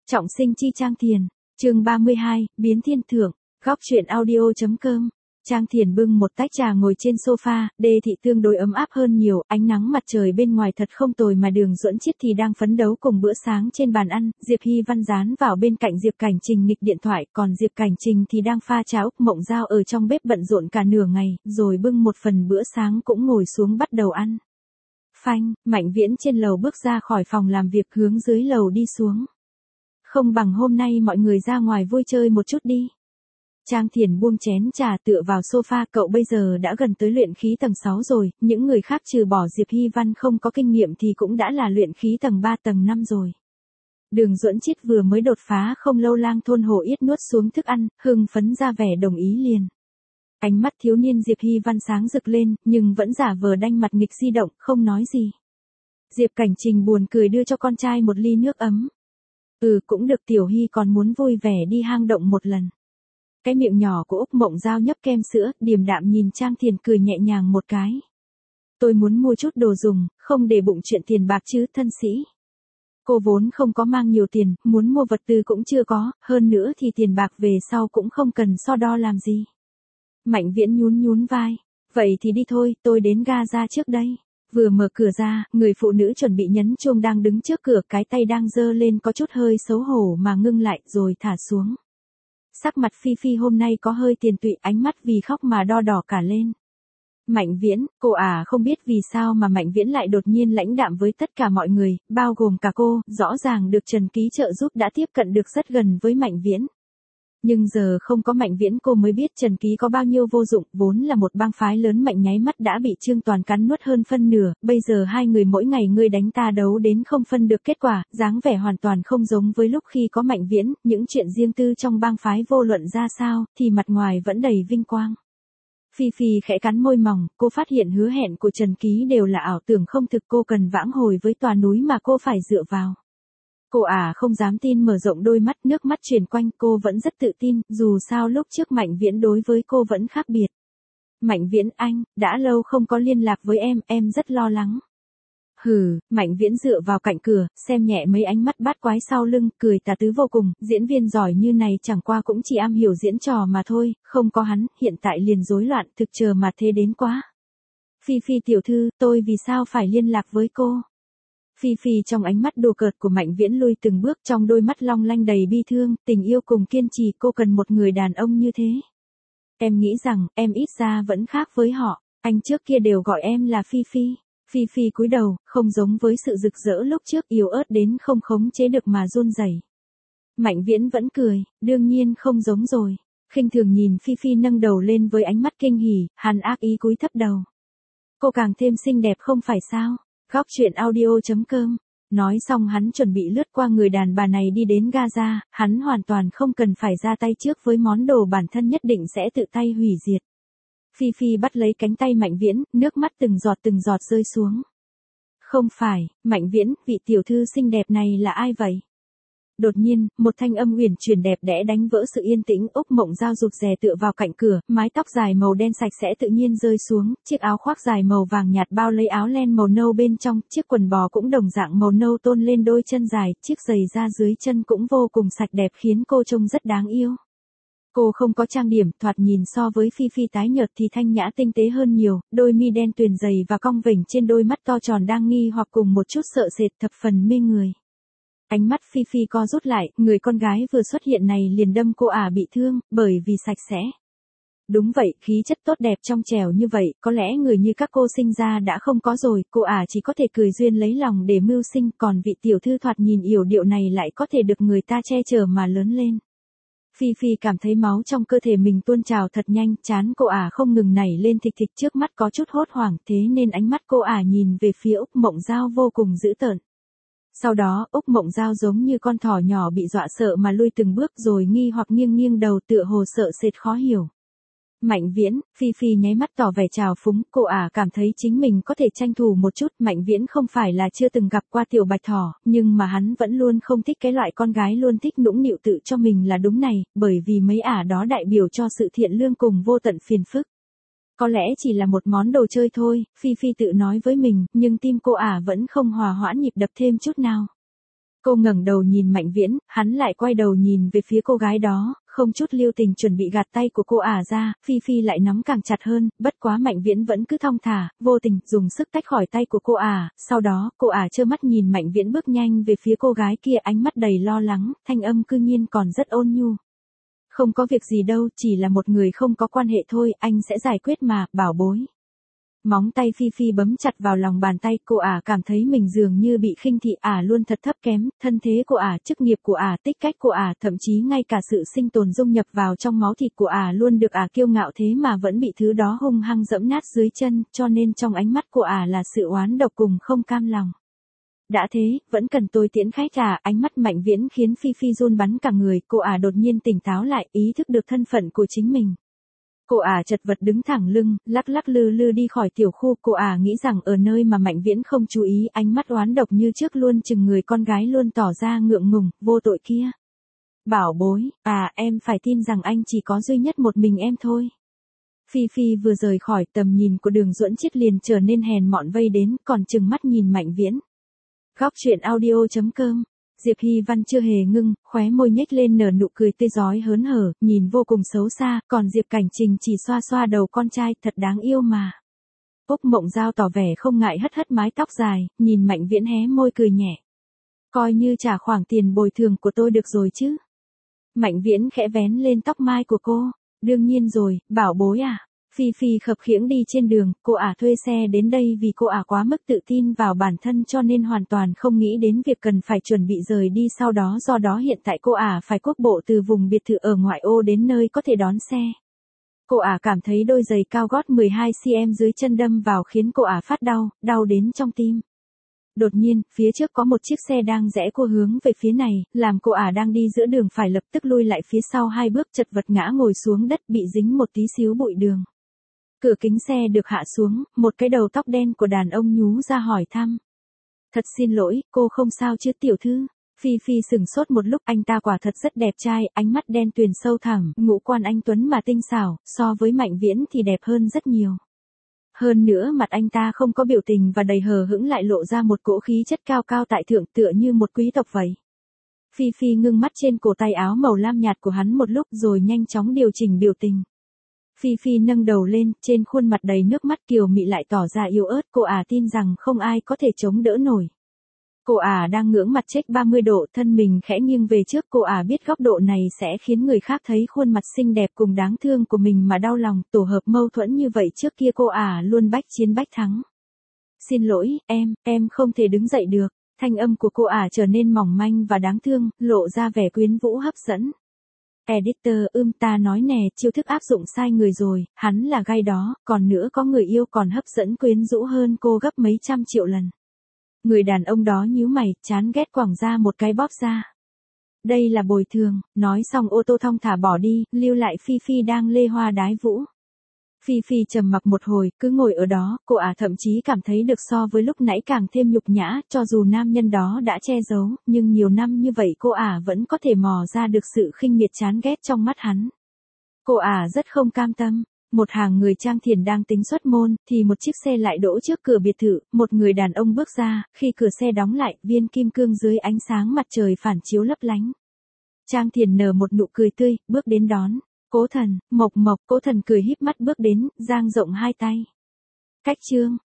Trọng sinh chi Trang Thiền, chương 32, biến thiên thượng, góc truyện audio.com. Trang Thiền bưng một tách trà ngồi trên sofa, đê thị tương đối ấm áp hơn nhiều, ánh nắng mặt trời bên ngoài thật không tồi mà Đường Duẫn Chiết thì đang phấn đấu cùng bữa sáng trên bàn ăn, Diệp Hy Văn dán vào bên cạnh Diệp Cảnh Trình nghịch điện thoại, còn Diệp Cảnh Trình thì đang pha trà Úc Mộng Giao ở trong bếp bận rộn cả nửa ngày, rồi bưng một phần bữa sáng cũng ngồi xuống bắt đầu ăn. Phanh, Mạnh Viễn trên lầu bước ra khỏi phòng làm việc hướng dưới lầu đi xuống. Không bằng hôm nay mọi người ra ngoài vui chơi một chút đi. Trang Thiền buông chén trà tựa vào sofa, cậu bây giờ đã gần tới luyện khí tầng 6 rồi, những người khác trừ bỏ Diệp Hy Văn không có kinh nghiệm thì cũng đã là luyện khí tầng 3 tầng 5 rồi. Đường Duẫn Chiết vừa mới đột phá không lâu Lang Thôn Hổ Yết nuốt xuống thức ăn, hưng phấn ra vẻ đồng ý liền. Ánh mắt thiếu niên Diệp Hy Văn sáng rực lên, nhưng vẫn giả vờ đanh mặt nghịch di động, không nói gì. Diệp Cảnh Trình buồn cười đưa cho con trai một ly nước ấm. Cũng được, Tiểu Hy còn muốn vui vẻ đi hang động một lần. Cái miệng nhỏ của Úc Mộng Giao nhấp kem sữa, điềm đạm nhìn Trang Thiền cười nhẹ nhàng một cái. Tôi muốn mua chút đồ dùng, không để bụng chuyện tiền bạc chứ thân sĩ. Cô vốn không có mang nhiều tiền, muốn mua vật tư cũng chưa có, hơn nữa thì tiền bạc về sau cũng không cần so đo làm gì. Mạnh Viễn nhún vai. Vậy thì đi thôi, tôi đến ga ra trước đây. Vừa mở cửa ra, người phụ nữ chuẩn bị nhấn chuông đang đứng trước cửa, cái tay đang giơ lên có chút hơi xấu hổ mà ngưng lại rồi thả xuống. Sắc mặt Phi Phi hôm nay có hơi tiền tụy, ánh mắt vì khóc mà đo đỏ cả lên. Mạnh Viễn, cô không biết vì sao mà Mạnh Viễn lại đột nhiên lãnh đạm với tất cả mọi người, bao gồm cả cô, rõ ràng được Trần Ký trợ giúp đã tiếp cận được rất gần với Mạnh Viễn. Nhưng giờ không có Mạnh Viễn cô mới biết Trần Ký có bao nhiêu vô dụng, vốn là một bang phái lớn mạnh nháy mắt đã bị Trương Toàn cắn nuốt hơn phân nửa, bây giờ hai người mỗi ngày ngươi đánh ta đấu đến không phân được kết quả, dáng vẻ hoàn toàn không giống với lúc khi có Mạnh Viễn, những chuyện riêng tư trong bang phái vô luận ra sao, thì mặt ngoài vẫn đầy vinh quang. Phi Phi khẽ cắn môi mỏng, cô phát hiện hứa hẹn của Trần Ký đều là ảo tưởng không thực, cô cần vãng hồi với tòa núi mà cô phải dựa vào. Cô không dám tin mở rộng đôi mắt, nước mắt truyền quanh, cô vẫn rất tự tin, dù sao lúc trước Mạnh Viễn đối với cô vẫn khác biệt. Mạnh Viễn, anh, đã lâu không có liên lạc với em rất lo lắng. Mạnh Viễn dựa vào cạnh cửa, xem nhẹ mấy ánh mắt bát quái sau lưng, cười tà tứ vô cùng, diễn viên giỏi như này chẳng qua cũng chỉ am hiểu diễn trò mà thôi, không có hắn, hiện tại liền rối loạn, thực chờ mà thế đến quá. Phi Phi tiểu thư, tôi vì sao phải liên lạc với cô? Phi Phi trong ánh mắt đùa cợt của Mạnh Viễn lui từng bước, trong đôi mắt long lanh đầy bi thương, tình yêu cùng kiên trì, cô cần một người đàn ông như thế. Em nghĩ rằng, em ít ra vẫn khác với họ, anh trước kia đều gọi em là Phi Phi. Phi Phi cúi đầu, không giống với sự rực rỡ lúc trước, yếu ớt đến không khống chế được mà run rẩy. Mạnh Viễn vẫn cười, đương nhiên không giống rồi. Khinh thường nhìn Phi Phi nâng đầu lên với ánh mắt kinh hỉ, hắn ác ý cúi thấp đầu. Cô càng thêm xinh đẹp không phải sao? Góc truyện audio.com. Nói xong hắn chuẩn bị lướt qua người đàn bà này đi đến Gaza, hắn hoàn toàn không cần phải ra tay trước với món đồ bản thân nhất định sẽ tự tay hủy diệt. Phi Phi bắt lấy cánh tay Mạnh Viễn, nước mắt từng giọt rơi xuống. Không phải, Mạnh Viễn, vị tiểu thư xinh đẹp này là ai vậy? Đột nhiên, một thanh âm uyển chuyển đẹp đẽ đánh vỡ sự yên tĩnh, Úc Mộng Giao rụt rè tựa vào cạnh cửa, mái tóc dài màu đen sạch sẽ tự nhiên rơi xuống, chiếc áo khoác dài màu vàng nhạt bao lấy áo len màu nâu bên trong, chiếc quần bò cũng đồng dạng màu nâu tôn lên đôi chân dài, chiếc giày da dưới chân cũng vô cùng sạch đẹp khiến cô trông rất đáng yêu. Cô không có trang điểm, thoạt nhìn so với Phi Phi tái nhợt thì thanh nhã tinh tế hơn nhiều, đôi mi đen tuyền dày và cong vểnh trên đôi mắt to tròn đang nghi hoặc cùng một chút sợ sệt thập phần mê người. Ánh mắt Phi Phi co rút lại, người con gái vừa xuất hiện này liền đâm cô bị thương, bởi vì sạch sẽ. Đúng vậy, khí chất tốt đẹp trong trẻo như vậy, có lẽ người như các cô sinh ra đã không có rồi, cô chỉ có thể cười duyên lấy lòng để mưu sinh, còn vị tiểu thư thoạt nhìn yểu điệu này lại có thể được người ta che chở mà lớn lên. Phi Phi cảm thấy máu trong cơ thể mình tuôn trào thật nhanh, trán cô không ngừng nảy lên thịch thịch, trước mắt có chút hốt hoảng, thế nên ánh mắt cô nhìn về phía Úc Mộng Giao vô cùng dữ tợn. Sau đó, Úc Mộng Giao giống như con thỏ nhỏ bị dọa sợ mà lui từng bước rồi nghi hoặc nghiêng đầu tựa hồ sợ sệt khó hiểu. Mạnh Viễn, Phi Phi nháy mắt tỏ vẻ trào phúng, cô cảm thấy chính mình có thể tranh thủ một chút, Mạnh Viễn không phải là chưa từng gặp qua tiểu bạch thỏ, nhưng mà hắn vẫn luôn không thích cái loại con gái luôn thích nũng nịu tự cho mình là đúng này, bởi vì mấy đó đại biểu cho sự thiện lương cùng vô tận phiền phức. Có lẽ chỉ là một món đồ chơi thôi, Phi Phi tự nói với mình, nhưng tim cô vẫn không hòa hoãn nhịp đập thêm chút nào. Cô ngẩng đầu nhìn Mạnh Viễn, hắn lại quay đầu nhìn về phía cô gái đó, không chút lưu tình chuẩn bị gạt tay của cô ra, Phi Phi lại nắm càng chặt hơn, bất quá Mạnh Viễn vẫn cứ thong thả, vô tình, dùng sức tách khỏi tay của cô sau đó, cô trơ mắt nhìn Mạnh Viễn bước nhanh về phía cô gái kia, ánh mắt đầy lo lắng, thanh âm cư nhiên còn rất ôn nhu. Không có việc gì đâu, chỉ là một người không có quan hệ thôi, anh sẽ giải quyết mà, bảo bối. Móng tay Phi Phi bấm chặt vào lòng bàn tay, cô cảm thấy mình dường như bị khinh thị, luôn thật thấp kém, thân thế của chức nghiệp của tích cách của thậm chí ngay cả sự sinh tồn dung nhập vào trong máu thịt của luôn được kiêu ngạo, thế mà vẫn bị thứ đó hung hăng dẫm nát dưới chân, cho nên trong ánh mắt của là sự oán độc cùng không cam lòng. Đã thế, vẫn cần tôi tiễn khách ánh mắt Mạnh Viễn khiến Phi Phi run bắn cả người, cô đột nhiên tỉnh táo lại, ý thức được thân phận của chính mình. Cô chật vật đứng thẳng lưng, lắc lắc lư lư đi khỏi tiểu khu, cô nghĩ rằng ở nơi mà Mạnh Viễn không chú ý, ánh mắt oán độc như trước luôn chừng người con gái luôn tỏ ra ngượng ngùng, vô tội kia. Bảo bối, em phải tin rằng anh chỉ có duy nhất một mình em thôi. Phi Phi vừa rời khỏi, tầm nhìn của Đường Duẫn Chiết liền trở nên hèn mọn vây đến, còn chừng mắt nhìn Mạnh Viễn. Góc truyện audio.com. Diệp Hy Văn chưa hề ngưng, khóe môi nhếch lên nở nụ cười tươi rói hớn hở, nhìn vô cùng xấu xa, còn Diệp Cảnh Trình chỉ xoa xoa đầu con trai, thật đáng yêu mà. Úc Mộng Giao tỏ vẻ không ngại hất hất mái tóc dài, nhìn Mạnh Viễn hé môi cười nhẹ. Coi như trả khoản tiền bồi thường của tôi được rồi chứ. Mạnh Viễn khẽ vén lên tóc mai của cô. Đương nhiên rồi, bảo bối Phi Phi khập khiễng đi trên đường, cô thuê xe đến đây vì cô quá mức tự tin vào bản thân cho nên hoàn toàn không nghĩ đến việc cần phải chuẩn bị rời đi sau đó, do đó hiện tại cô phải quốc bộ từ vùng biệt thự ở ngoại ô đến nơi có thể đón xe. Cô cảm thấy đôi giày cao gót 12cm dưới chân đâm vào khiến cô phát đau, đau đến trong tim. Đột nhiên, phía trước có một chiếc xe đang rẽ cua hướng về phía này, làm cô đang đi giữa đường phải lập tức lui lại phía sau 2 bước, chật vật ngã ngồi xuống đất, bị dính một tí xíu bụi đường. Cửa kính xe được hạ xuống, một cái đầu tóc đen của đàn ông nhú ra hỏi thăm. Thật xin lỗi, cô không sao chứ tiểu thư? Phi Phi sừng sốt một lúc, anh ta quả thật rất đẹp trai, ánh mắt đen tuyền sâu thẳm, ngũ quan anh tuấn mà tinh xảo, so với Mạnh Viễn thì đẹp hơn rất nhiều. Hơn nữa mặt anh ta không có biểu tình và đầy hờ hững, lại lộ ra một cỗ khí chất cao cao tại thượng, tựa như một quý tộc vậy. Phi Phi ngưng mắt trên cổ tay áo màu lam nhạt của hắn một lúc rồi nhanh chóng điều chỉnh biểu tình. Phi Phi nâng đầu lên, trên khuôn mặt đầy nước mắt kiều mị lại tỏ ra yếu ớt, cô tin rằng không ai có thể chống đỡ nổi. Cô đang ngưỡng mặt chếch 30 độ, thân mình khẽ nghiêng về trước, cô biết góc độ này sẽ khiến người khác thấy khuôn mặt xinh đẹp cùng đáng thương của mình mà đau lòng, tổ hợp mâu thuẫn như vậy trước kia cô luôn bách chiến bách thắng. Xin lỗi, em không thể đứng dậy được, thanh âm của cô trở nên mỏng manh và đáng thương, lộ ra vẻ quyến rũ hấp dẫn. Editor, ta nói nè, chiêu thức áp dụng sai người rồi, hắn là gai đó, còn nữa có người yêu còn hấp dẫn quyến rũ hơn cô gấp mấy trăm triệu lần. Người đàn ông đó nhíu mày, chán ghét quẳng ra một cái bóp ra. Đây là bồi thường, nói xong ô tô thong thả bỏ đi, lưu lại Phi Phi đang lê hoa đái vũ. Phi Phi trầm mặc một hồi, cứ ngồi ở đó, cô thậm chí cảm thấy được so với lúc nãy càng thêm nhục nhã, cho dù nam nhân đó đã che giấu, nhưng nhiều năm như vậy cô vẫn có thể mò ra được sự khinh miệt chán ghét trong mắt hắn. Cô rất không cam tâm. Một hàng người Trang Thiền đang tính xuất môn, thì một chiếc xe lại đỗ trước cửa biệt thự, một người đàn ông bước ra, khi cửa xe đóng lại, viên kim cương dưới ánh sáng mặt trời phản chiếu lấp lánh. Trang Thiền nở một nụ cười tươi, bước đến đón. Cố Thần, Mộc Mộc, Cố Thần cười híp mắt bước đến, dang rộng hai tay. Cách chương.